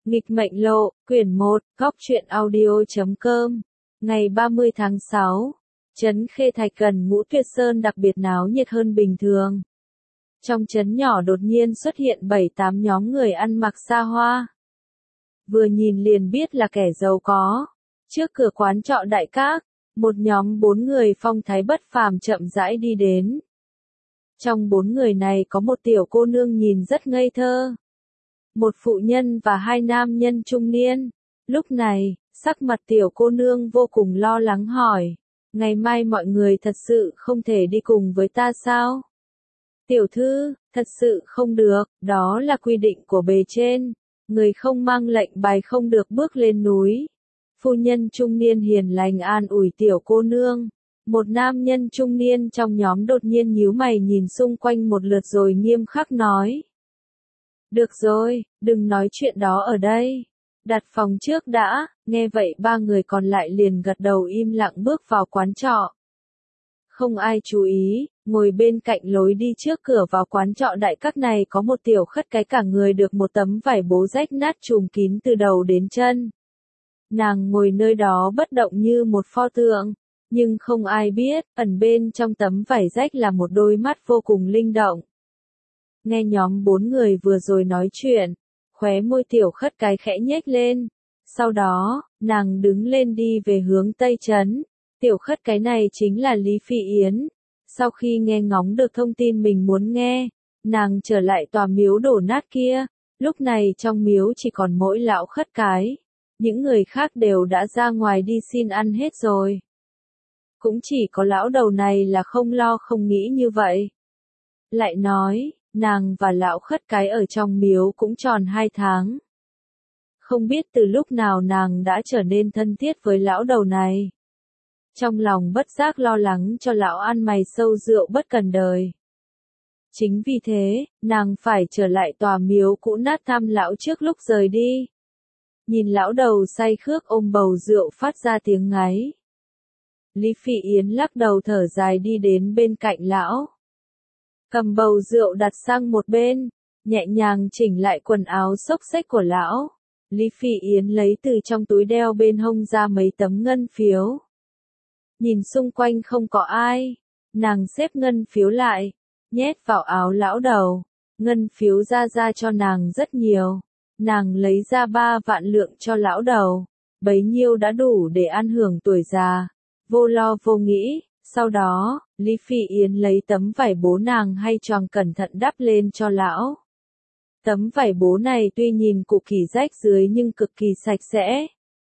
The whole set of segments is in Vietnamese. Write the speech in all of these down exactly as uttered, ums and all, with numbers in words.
Nghịch mệnh lộ, quyển một, góc truyện audio chấm com. Ngày ba mươi tháng sáu, trấn Khê Thạch gần Ngũ Tuyệt Sơn đặc biệt náo nhiệt hơn bình thường. Trong trấn nhỏ đột nhiên xuất hiện bảy tám nhóm người ăn mặc xa hoa. Vừa nhìn liền biết là kẻ giàu có. Trước cửa quán trọ Đại Các, một nhóm bốn người phong thái bất phàm chậm rãi đi đến. Trong bốn người này có một tiểu cô nương nhìn rất ngây thơ. Một phụ nhân và hai nam nhân trung niên. Lúc này, sắc mặt tiểu cô nương vô cùng lo lắng hỏi. Ngày mai mọi người thật sự không thể đi cùng với ta sao? Tiểu thư, thật sự không được, đó là quy định của bề trên. Người không mang lệnh bài không được bước lên núi. Phu nhân trung niên hiền lành an ủi tiểu cô nương. Một nam nhân trung niên trong nhóm đột nhiên nhíu mày nhìn xung quanh một lượt rồi nghiêm khắc nói. Được rồi, đừng nói chuyện đó ở đây. Đặt phòng trước đã, nghe vậy ba người còn lại liền gật đầu im lặng bước vào quán trọ. Không ai chú ý, ngồi bên cạnh lối đi trước cửa vào quán trọ Đại Các này có một tiểu khất cái cả người được một tấm vải bố rách nát trùm kín từ đầu đến chân. Nàng ngồi nơi đó bất động như một pho tượng, nhưng không ai biết, ẩn bên trong tấm vải rách là một đôi mắt vô cùng linh động. Nghe nhóm bốn người vừa rồi nói chuyện, khóe môi tiểu khất cái khẽ nhếch lên. Sau đó, nàng đứng lên đi về hướng Tây Trấn. Tiểu khất cái này chính là Lý Phi Yến. Sau khi nghe ngóng được thông tin mình muốn nghe, nàng trở lại tòa miếu đổ nát kia. Lúc này trong miếu chỉ còn mỗi lão khất cái. Những người khác đều đã ra ngoài đi xin ăn hết rồi. Cũng chỉ có lão đầu này là không lo không nghĩ như vậy. Lại nói, nàng và lão khất cái ở trong miếu cũng tròn hai tháng. Không biết từ lúc nào nàng đã trở nên thân thiết với lão đầu này. Trong lòng bất giác lo lắng cho lão ăn mày sâu rượu bất cần đời. Chính vì thế, nàng phải trở lại tòa miếu cũ nát thăm lão trước lúc rời đi. Nhìn lão đầu say khước ôm bầu rượu phát ra tiếng ngáy. Lý Phi Yến lắc đầu thở dài đi đến bên cạnh lão. Cầm bầu rượu đặt sang một bên, nhẹ nhàng chỉnh lại quần áo xốc xếch của lão. Lý Phi Yến lấy từ trong túi đeo bên hông ra mấy tấm ngân phiếu. Nhìn xung quanh không có ai, nàng xếp ngân phiếu lại, nhét vào áo lão đầu. Ngân phiếu ra ra cho nàng rất nhiều. Nàng lấy ra ba vạn lượng cho lão đầu, bấy nhiêu đã đủ để ăn hưởng tuổi già, vô lo vô nghĩ. Sau đó, Lý Phi Yến lấy tấm vải bố nàng hay choàng cẩn thận đắp lên cho lão. Tấm vải bố này tuy nhìn cục kỳ rách dưới nhưng cực kỳ sạch sẽ.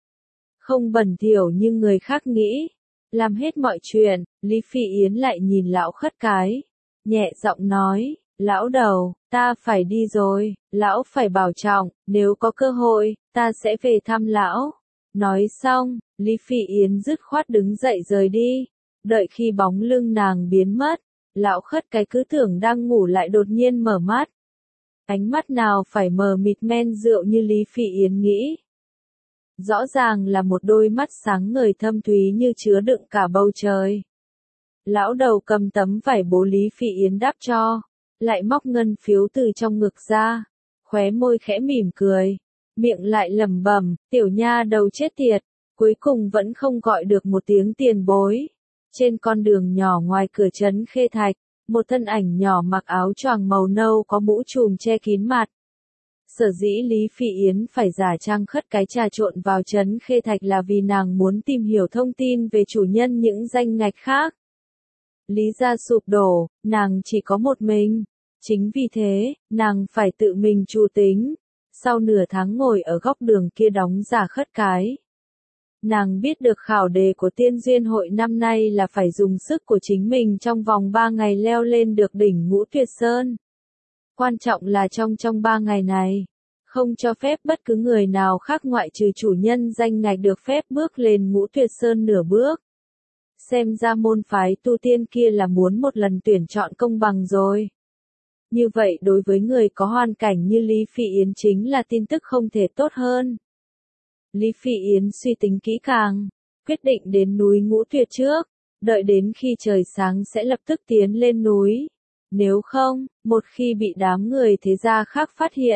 Không bẩn thỉu như người khác nghĩ. Làm hết mọi chuyện, Lý Phi Yến lại nhìn lão khất cái. Nhẹ giọng nói, lão đầu, ta phải đi rồi, lão phải bảo trọng, nếu có cơ hội, ta sẽ về thăm lão. Nói xong, Lý Phi Yến dứt khoát đứng dậy rời đi. Đợi khi bóng lưng nàng biến mất, lão khất cái cứ tưởng đang ngủ lại đột nhiên mở mắt. Ánh mắt nào phải mờ mịt men rượu như Lý Phi Yến nghĩ. Rõ ràng là một đôi mắt sáng ngời thâm thúy như chứa đựng cả bầu trời. Lão đầu cầm tấm vải bố Lý Phi Yến đắp cho, lại móc ngân phiếu từ trong ngực ra, khóe môi khẽ mỉm cười, miệng lại lẩm bẩm, tiểu nha đầu chết tiệt, cuối cùng vẫn không gọi được một tiếng tiền bối. Trên con đường nhỏ ngoài cửa trấn Khê Thạch, một thân ảnh nhỏ mặc áo choàng màu nâu có mũ trùm che kín mặt. Sở dĩ Lý Phi Yến phải giả trang khất cái trà trộn vào trấn Khê Thạch là vì nàng muốn tìm hiểu thông tin về chủ nhân những danh ngạch khác. Lý gia sụp đổ, nàng chỉ có một mình. Chính vì thế, nàng phải tự mình chu tính. Sau nửa tháng ngồi ở góc đường kia đóng giả khất cái. Nàng biết được khảo đề của tiên duyên hội năm nay là phải dùng sức của chính mình trong vòng ba ngày leo lên được đỉnh Ngũ Tuyệt Sơn. Quan trọng là trong trong ba ngày này, không cho phép bất cứ người nào khác ngoại trừ chủ nhân danh ngạch được phép bước lên Ngũ Tuyệt Sơn nửa bước. Xem ra môn phái tu tiên kia là muốn một lần tuyển chọn công bằng rồi. Như vậy đối với người có hoàn cảnh như Lý Phi Yến chính là tin tức không thể tốt hơn. Lý Phi Yến suy tính kỹ càng, quyết định đến núi Ngũ Tuyệt trước, đợi đến khi trời sáng sẽ lập tức tiến lên núi. Nếu không, một khi bị đám người thế gia khác phát hiện,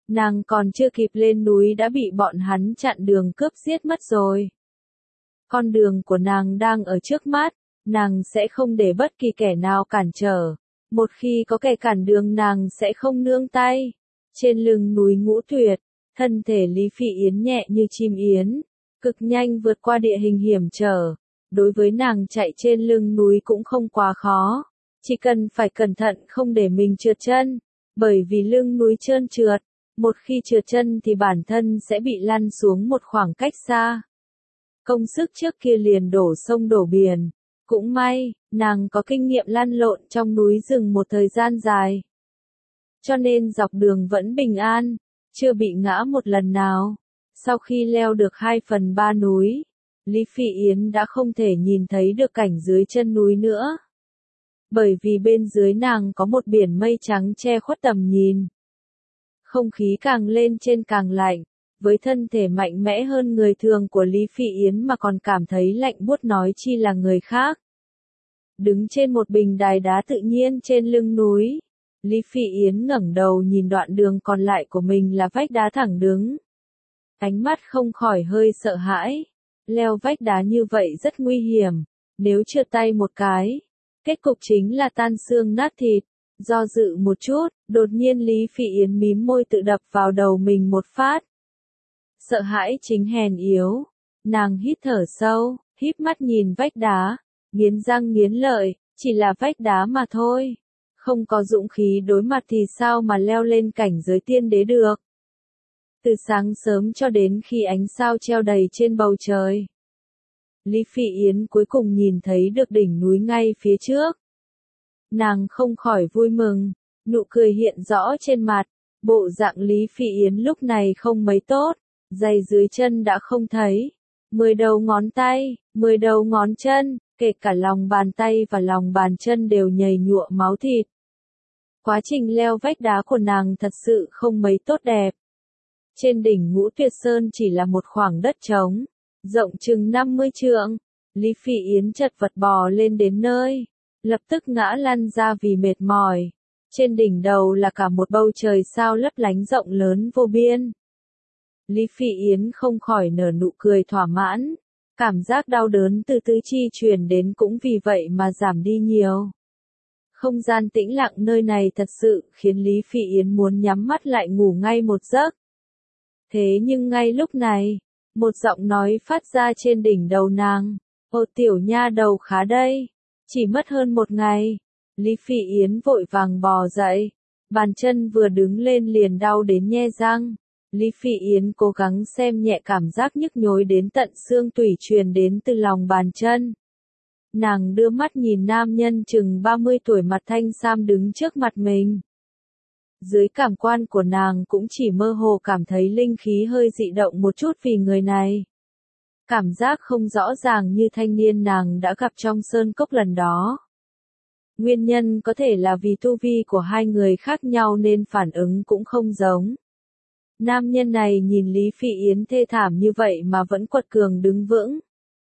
Nàng còn chưa kịp lên núi đã bị bọn hắn chặn đường cướp giết mất rồi. Con đường của nàng đang ở trước mắt, nàng sẽ không để bất kỳ kẻ nào cản trở. Một khi có kẻ cản đường nàng sẽ không nương tay. Trên lưng núi Ngũ Tuyệt, thân thể Lý Phỉ Yến nhẹ như chim yến, cực nhanh vượt qua địa hình hiểm trở. Đối với nàng chạy trên lưng núi cũng không quá khó, chỉ cần phải cẩn thận không để mình trượt chân, bởi vì lưng núi trơn trượt, một khi trượt chân thì bản thân sẽ bị lăn xuống một khoảng cách xa. Công sức trước kia liền đổ sông đổ biển, cũng may, nàng có kinh nghiệm lăn lộn trong núi rừng một thời gian dài. Cho nên dọc đường vẫn bình an, chưa bị ngã một lần nào. Sau khi leo được hai phần ba núi, Lý Phỉ Yến đã không thể nhìn thấy được cảnh dưới chân núi nữa. Bởi vì bên dưới nàng có một biển mây trắng che khuất tầm nhìn. Không khí càng lên trên càng lạnh, với thân thể mạnh mẽ hơn người thường của Lý Phỉ Yến mà còn cảm thấy lạnh buốt nói chi là người khác. Đứng trên một bình đài đá tự nhiên trên lưng núi, Lý Phỉ Yến ngẩng đầu nhìn đoạn đường còn lại của mình là vách đá thẳng đứng. Ánh mắt không khỏi hơi sợ hãi. Leo vách đá như vậy rất nguy hiểm, nếu trượt tay một cái, kết cục chính là tan xương nát thịt. Do dự một chút, đột nhiên Lý Phỉ Yến mím môi tự đập vào đầu mình một phát. Sợ hãi chính hèn yếu, nàng hít thở sâu, híp mắt nhìn vách đá, nghiến răng nghiến lợi, chỉ là vách đá mà thôi. Không có dũng khí đối mặt thì sao mà leo lên cảnh giới tiên đế được. Từ sáng sớm cho đến khi ánh sao treo đầy trên bầu trời, Lý Phỉ Yến cuối cùng nhìn thấy được đỉnh núi ngay phía trước. Nàng không khỏi vui mừng, nụ cười hiện rõ trên mặt, bộ dạng Lý Phỉ Yến lúc này không mấy tốt, giày dưới chân đã không thấy, mười đầu ngón tay, mười đầu ngón chân, kể cả lòng bàn tay và lòng bàn chân đều nhầy nhụa máu thịt. Quá trình leo vách đá của nàng thật sự không mấy tốt đẹp. Trên đỉnh Ngũ Tuyệt Sơn chỉ là một khoảng đất trống, rộng chừng năm mươi trượng, Lý Phỉ Yến chật vật bò lên đến nơi, lập tức ngã lăn ra vì mệt mỏi. Trên đỉnh đầu là cả một bầu trời sao lấp lánh rộng lớn vô biên. Lý Phỉ Yến không khỏi nở nụ cười thỏa mãn, cảm giác đau đớn từ tứ chi truyền đến cũng vì vậy mà giảm đi nhiều. Không gian tĩnh lặng nơi này thật sự khiến Lý Phỉ Yến muốn nhắm mắt lại ngủ ngay một giấc. Thế nhưng ngay lúc này, một giọng nói phát ra trên đỉnh đầu nàng, "Ô tiểu nha đầu khá đây, chỉ mất hơn một ngày." Lý Phỉ Yến vội vàng bò dậy, bàn chân vừa đứng lên liền đau đến nhe răng. Lý Phỉ Yến cố gắng xem nhẹ cảm giác nhức nhối đến tận xương tủy truyền đến từ lòng bàn chân. Nàng đưa mắt nhìn nam nhân chừng ba mươi tuổi mặt thanh sam đứng trước mặt mình. Dưới cảm quan của nàng cũng chỉ mơ hồ cảm thấy linh khí hơi dị động một chút vì người này. Cảm giác không rõ ràng như thanh niên nàng đã gặp trong sơn cốc lần đó. Nguyên nhân có thể là vì tu vi của hai người khác nhau nên phản ứng cũng không giống. Nam nhân này nhìn Lý Phỉ Yến thê thảm như vậy mà vẫn quật cường đứng vững.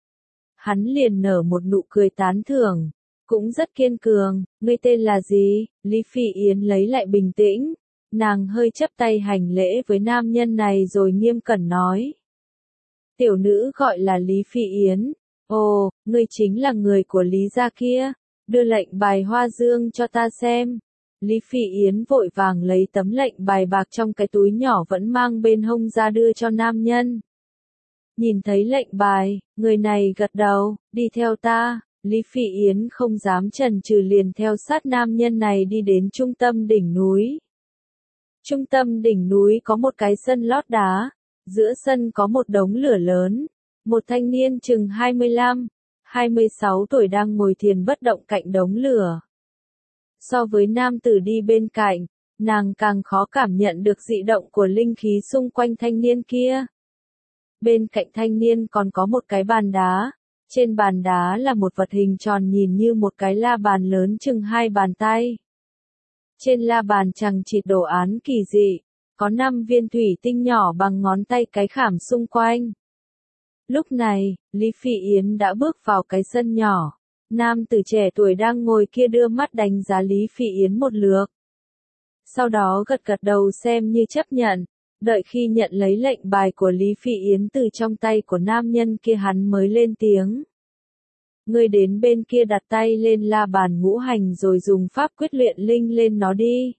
Hắn liền nở một nụ cười tán thưởng, cũng rất kiên cường. "Ngươi tên là gì?" Lý Phỉ Yến lấy lại bình tĩnh, nàng hơi chắp tay hành lễ với nam nhân này rồi nghiêm cẩn nói. "Tiểu nữ gọi là Lý Phỉ Yến." "Ồ, ngươi chính là người của Lý gia kia, đưa lệnh bài Hoa Dương cho ta xem." Lý Phỉ Yến vội vàng lấy tấm lệnh bài bạc trong cái túi nhỏ vẫn mang bên hông ra đưa cho nam nhân. Nhìn thấy lệnh bài, người này gật đầu, "Đi theo ta." Lý Phỉ Yến không dám chần chừ liền theo sát nam nhân này đi đến trung tâm đỉnh núi. Trung tâm đỉnh núi có một cái sân lót đá, giữa sân có một đống lửa lớn, một thanh niên chừng hai mươi lăm, hai mươi sáu tuổi đang ngồi thiền bất động cạnh đống lửa. So với nam tử đi bên cạnh, nàng càng khó cảm nhận được dị động của linh khí xung quanh thanh niên kia. Bên cạnh thanh niên còn có một cái bàn đá, trên bàn đá là một vật hình tròn nhìn như một cái la bàn lớn chừng hai bàn tay. Trên la bàn chằng chịt đồ án kỳ dị, có năm viên thủy tinh nhỏ bằng ngón tay cái khảm xung quanh. Lúc này, Lý Phỉ Yến đã bước vào cái sân nhỏ. Nam tử trẻ tuổi đang ngồi kia đưa mắt đánh giá Lý Phỉ Yến một lượt. Sau đó gật gật đầu xem như chấp nhận, Đợi khi nhận lấy lệnh bài của Lý Phỉ Yến từ trong tay của nam nhân kia hắn mới lên tiếng. Ngươi đến bên kia đặt tay lên la bàn ngũ hành rồi dùng pháp quyết luyện linh lên nó đi.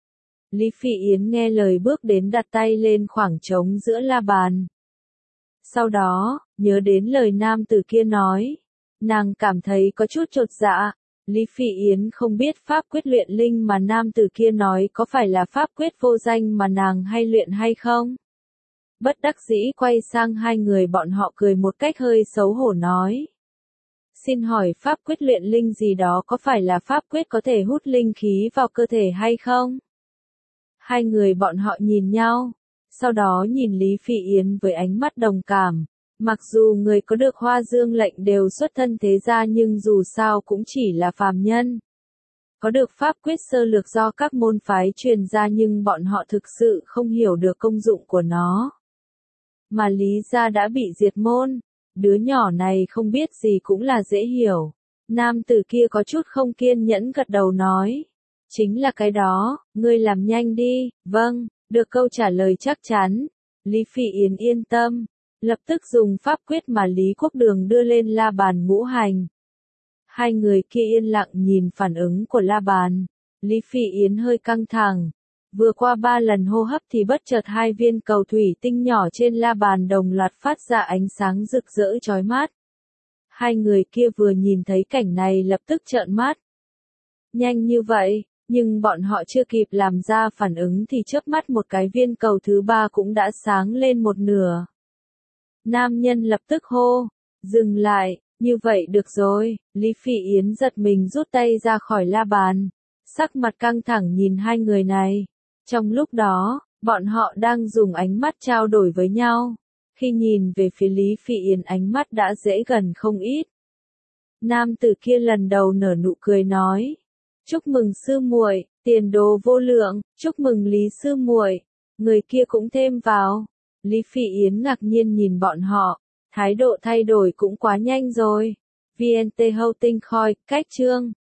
Lý Phỉ Yến nghe lời bước đến đặt tay lên khoảng trống giữa la bàn. Sau đó, nhớ đến lời nam tử kia nói. Nàng cảm thấy có chút chột dạ. Lý Phỉ Yến không biết pháp quyết luyện linh mà nam tử kia nói có phải là pháp quyết vô danh mà nàng hay luyện hay không. Bất đắc dĩ quay sang hai người bọn họ cười một cách hơi xấu hổ nói. Xin hỏi pháp quyết luyện linh gì đó có phải là pháp quyết có thể hút linh khí vào cơ thể hay không? Hai người bọn họ nhìn nhau, sau đó nhìn Lý Phỉ Yến với ánh mắt đồng cảm. Mặc dù người có được Hoa Dương lệnh đều xuất thân thế gia nhưng dù sao cũng chỉ là phàm nhân. Có được pháp quyết sơ lược do các môn phái truyền ra nhưng bọn họ thực sự không hiểu được công dụng của nó. Mà Lý gia đã bị diệt môn, đứa nhỏ này không biết gì cũng là dễ hiểu. Nam tử kia có chút không kiên nhẫn gật đầu nói. Chính là cái đó, ngươi làm nhanh đi, vâng, được câu trả lời chắc chắn. Lý Phỉ Yến yên tâm. Lập tức dùng pháp quyết mà Lý Quốc Đường đưa lên la bàn ngũ hành. Hai người kia yên lặng nhìn phản ứng của la bàn. Lý Phỉ Yến hơi căng thẳng. Vừa qua ba lần hô hấp thì bất chợt hai viên cầu thủy tinh nhỏ trên la bàn đồng loạt phát ra ánh sáng rực rỡ chói mắt. Hai người kia vừa nhìn thấy cảnh này lập tức trợn mắt. Nhanh như vậy, nhưng bọn họ chưa kịp làm ra phản ứng thì chớp mắt một cái viên cầu thứ ba cũng đã sáng lên một nửa. Nam nhân lập tức hô, dừng lại, như vậy được rồi. Lý Phỉ Yến giật mình rút tay ra khỏi la bàn, sắc mặt căng thẳng nhìn hai người này. Trong lúc đó, bọn họ đang dùng ánh mắt trao đổi với nhau. Khi nhìn về phía Lý Phỉ Yến ánh mắt đã dễ gần không ít. Nam tử kia lần đầu nở nụ cười nói, chúc mừng sư muội, tiền đồ vô lượng, chúc mừng Lý sư muội. Người kia cũng thêm vào. Lý Phỉ Yến ngạc nhiên nhìn bọn họ, thái độ thay đổi cũng quá nhanh rồi. vê en tê Holding Coin, cách chương.